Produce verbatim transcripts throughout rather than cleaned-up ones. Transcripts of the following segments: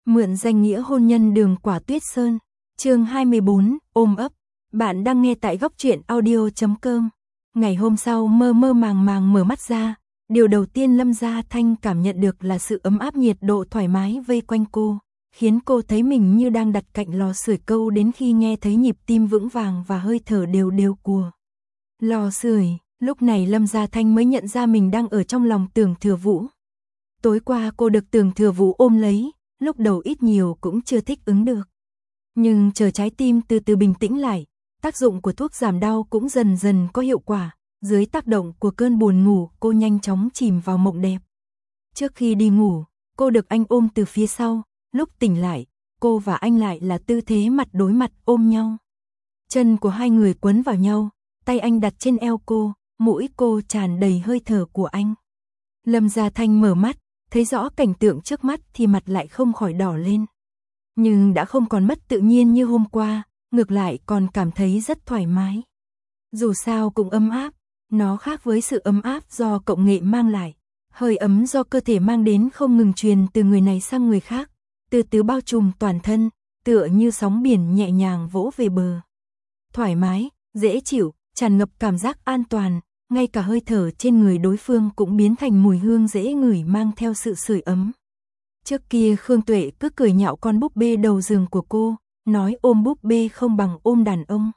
Mượn danh nghĩa hôn nhân Đường Quả Tuyết Sơn. Chương hai mươi bốn, ôm ấp. Bạn đang nghe tại góc truyện audio chấm com. Ngày hôm sau mơ mơ màng màng mở mắt ra, điều đầu tiên Lâm Gia Thanh cảm nhận được là sự ấm áp nhiệt độ thoải mái vây quanh cô, khiến cô thấy mình như đang đặt cạnh lò sưởi câu đến khi nghe thấy nhịp tim vững vàng và hơi thở đều đều của lò sưởi. Lúc này Lâm Gia Thanh mới nhận ra mình đang ở trong lòng Tưởng Thừa Vũ. Tối qua cô được Tưởng Thừa Vũ ôm lấy, lúc đầu ít nhiều cũng chưa thích ứng được. Nhưng chờ trái tim từ từ bình tĩnh lại, tác dụng của thuốc giảm đau cũng dần dần có hiệu quả. Dưới tác động của cơn buồn ngủ, cô nhanh chóng chìm vào mộng đẹp. Trước khi đi ngủ, cô được anh ôm từ phía sau. Lúc tỉnh lại, cô và anh lại là tư thế mặt đối mặt ôm nhau. Chân của hai người quấn vào nhau, tay anh đặt trên eo cô, mũi cô tràn đầy hơi thở của anh. Lâm Gia Thanh mở mắt, thấy rõ cảnh tượng trước mắt thì mặt lại không khỏi đỏ lên. Nhưng đã không còn mất tự nhiên như hôm qua, ngược lại còn cảm thấy rất thoải mái. Dù sao cũng ấm áp, nó khác với sự ấm áp do cộng nghệ mang lại. Hơi ấm do cơ thể mang đến không ngừng truyền từ người này sang người khác, từ từ bao trùm toàn thân, tựa như sóng biển nhẹ nhàng vỗ về bờ. Thoải mái, dễ chịu, tràn ngập cảm giác an toàn, ngay cả hơi thở trên người đối phương cũng biến thành mùi hương dễ ngửi mang theo sự sưởi ấm. Trước kia Khương Tuệ cứ cười nhạo con búp bê đầu giường của cô, nói ôm búp bê không bằng ôm đàn ông.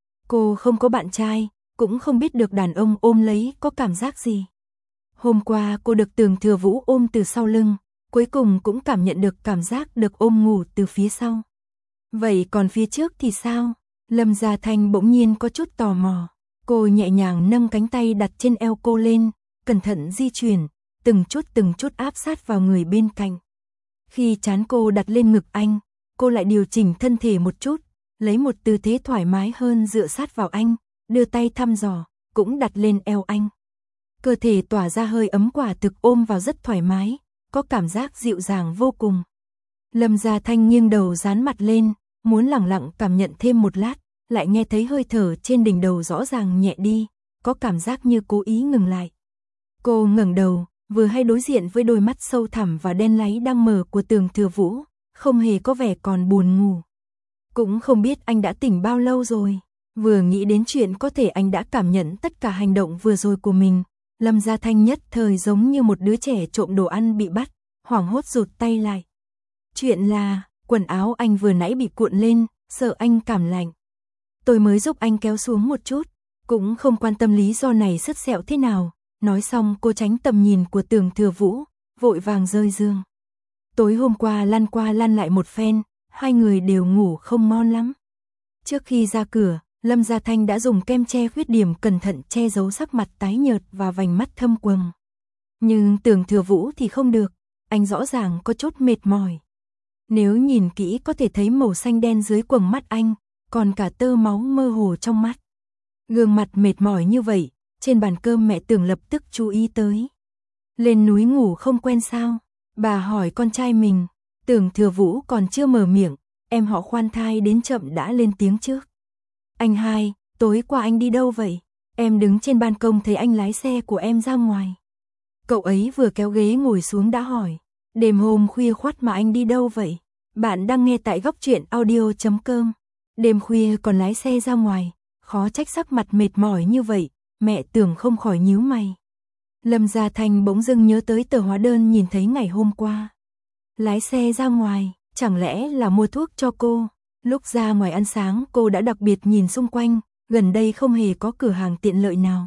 Cô không có bạn trai, cũng không biết được đàn ông ôm lấy có cảm giác gì. Hôm qua cô được Tưởng Thừa Vũ ôm từ sau lưng, cuối cùng cũng cảm nhận được cảm giác được ôm ngủ từ phía sau. Vậy còn phía trước thì sao? Lâm Gia Thanh bỗng nhiên có chút tò mò. Cô nhẹ nhàng nâng cánh tay đặt trên eo cô lên, cẩn thận di chuyển, từng chút từng chút áp sát vào người bên cạnh. Khi trán cô đặt lên ngực anh, cô lại điều chỉnh thân thể một chút, lấy một tư thế thoải mái hơn dựa sát vào anh, đưa tay thăm dò, cũng đặt lên eo anh. Cơ thể tỏa ra hơi ấm quả thực ôm vào rất thoải mái, có cảm giác dịu dàng vô cùng. Lâm Gia Thanh nghiêng đầu dán mặt lên, muốn lẳng lặng cảm nhận thêm một lát, lại nghe thấy hơi thở trên đỉnh đầu rõ ràng nhẹ đi, có cảm giác như cố ý ngừng lại. Cô ngẩng đầu, vừa hay đối diện với đôi mắt sâu thẳm và đen láy đang mở của Tưởng Thừa Vũ, không hề có vẻ còn buồn ngủ. Cũng không biết anh đã tỉnh bao lâu rồi. Vừa nghĩ đến chuyện có thể anh đã cảm nhận tất cả hành động vừa rồi của mình, Lâm Gia Thanh nhất thời giống như một đứa trẻ trộm đồ ăn bị bắt, hoảng hốt rụt tay lại. Chuyện là, quần áo anh vừa nãy bị cuộn lên, sợ anh cảm lạnh. Tôi mới giúp anh kéo xuống một chút, cũng không quan tâm lý do này sứt sẹo thế nào. Nói xong cô tránh tầm nhìn của Tưởng Thừa Vũ, vội vàng rơi giường. Tối hôm qua lăn qua lăn lại một phen, hai người đều ngủ không ngon lắm. Trước khi ra cửa, Lâm Gia Thanh đã dùng kem che khuyết điểm cẩn thận che giấu sắc mặt tái nhợt và vành mắt thâm quầng. Nhưng Tưởng Thừa Vũ thì không được, anh rõ ràng có chút mệt mỏi. Nếu nhìn kỹ có thể thấy màu xanh đen dưới quầng mắt anh, còn cả tơ máu mơ hồ trong mắt. Gương mặt mệt mỏi như vậy, trên bàn cơm mẹ Tưởng lập tức chú ý tới. Lên núi ngủ không quen sao? Bà hỏi con trai mình. Tưởng Thừa Vũ còn chưa mở miệng, em họ khoan thai đến chậm đã lên tiếng trước. Anh hai, tối qua anh đi đâu vậy? Em đứng trên ban công thấy anh lái xe của em ra ngoài. Cậu ấy vừa kéo ghế ngồi xuống đã hỏi. Đêm hôm khuya khoắt mà anh đi đâu vậy? Bạn đang nghe tại góc truyện audio chấm com. Đêm khuya còn lái xe ra ngoài, khó trách sắc mặt mệt mỏi như vậy, mẹ Tưởng không khỏi nhíu mày. Lâm Gia Thanh bỗng dưng nhớ tới tờ hóa đơn nhìn thấy ngày hôm qua. Lái xe ra ngoài, chẳng lẽ là mua thuốc cho cô? Lúc ra ngoài ăn sáng cô đã đặc biệt nhìn xung quanh, gần đây không hề có cửa hàng tiện lợi nào.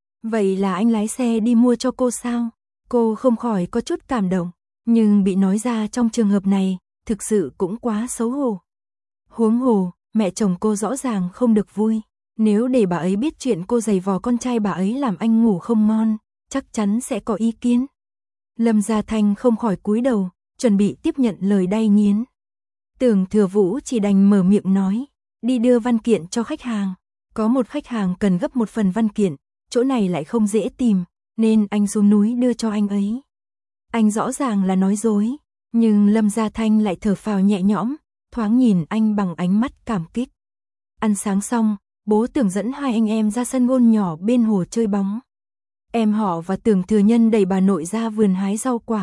Vậy là anh lái xe đi mua cho cô sao? Cô không khỏi có chút cảm động, nhưng bị nói ra trong trường hợp này, thực sự cũng quá xấu hổ. Huống hồ, mẹ chồng cô rõ ràng không được vui. Nếu để bà ấy biết chuyện cô giày vò con trai bà ấy làm anh ngủ không ngon, chắc chắn sẽ có ý kiến. Lâm Gia Thanh không khỏi cúi đầu, chuẩn bị tiếp nhận lời đay nghiến. Tưởng Thừa Vũ chỉ đành mở miệng nói, đi đưa văn kiện cho khách hàng. Có một khách hàng cần gấp một phần văn kiện, chỗ này lại không dễ tìm, nên anh xuống núi đưa cho anh ấy. Anh rõ ràng là nói dối, nhưng Lâm Gia Thanh lại thở phào nhẹ nhõm, thoáng nhìn anh bằng ánh mắt cảm kích. Ăn sáng xong, bố Tưởng dẫn hai anh em ra sân gôn nhỏ bên hồ chơi bóng. Em họ và Tưởng Thừa Nhân đẩy bà nội ra vườn hái rau quả,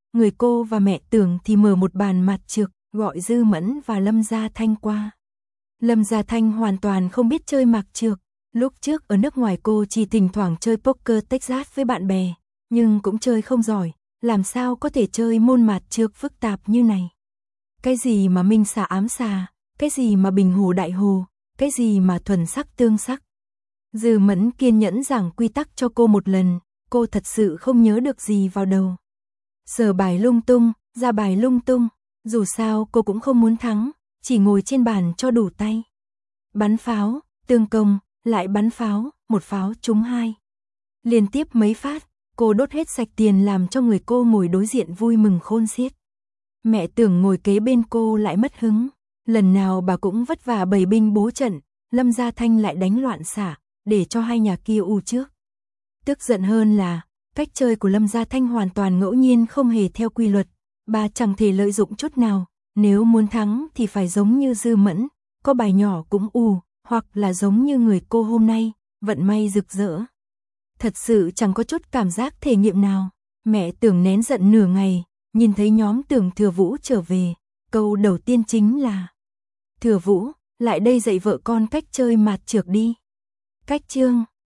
người cô và mẹ Tưởng thì mở một bàn mặt trược, gọi Dư Mẫn và Lâm Gia Thanh qua. Lâm Gia Thanh hoàn toàn không biết chơi mặt trược, lúc trước ở nước ngoài cô chỉ thỉnh thoảng chơi poker Texas với bạn bè, nhưng cũng chơi không giỏi, làm sao có thể chơi môn mặt trược phức tạp như này. Cái gì mà minh xà ám xà, cái gì mà bình hồ đại hồ, cái gì mà thuần sắc tương sắc. Dư Mẫn kiên nhẫn giảng quy tắc cho cô một lần, cô thật sự không nhớ được gì vào đầu. Sở bài lung tung, ra bài lung tung, dù sao cô cũng không muốn thắng, chỉ ngồi trên bàn cho đủ tay. Bắn pháo, tương công, lại bắn pháo, một pháo trúng hai. Liên tiếp mấy phát, cô đốt hết sạch tiền làm cho người cô ngồi đối diện vui mừng khôn xiết. Mẹ Tưởng ngồi kế bên cô lại mất hứng, lần nào bà cũng vất vả bày binh bố trận, Lâm Gia Thanh lại đánh loạn xả, để cho hai nhà kia u trước. Tức giận hơn là, cách chơi của Lâm Gia Thanh hoàn toàn ngẫu nhiên không hề theo quy luật, bà chẳng thể lợi dụng chút nào, nếu muốn thắng thì phải giống như Dư Mẫn, có bài nhỏ cũng u, hoặc là giống như người cô hôm nay, vận may rực rỡ. Thật sự chẳng có chút cảm giác thể nghiệm nào. Mẹ Tưởng nén giận nửa ngày, nhìn thấy nhóm Tưởng Thừa Vũ trở về, câu đầu tiên chính là: Thừa Vũ, lại đây dạy vợ con cách chơi mạt trược đi. Cách chương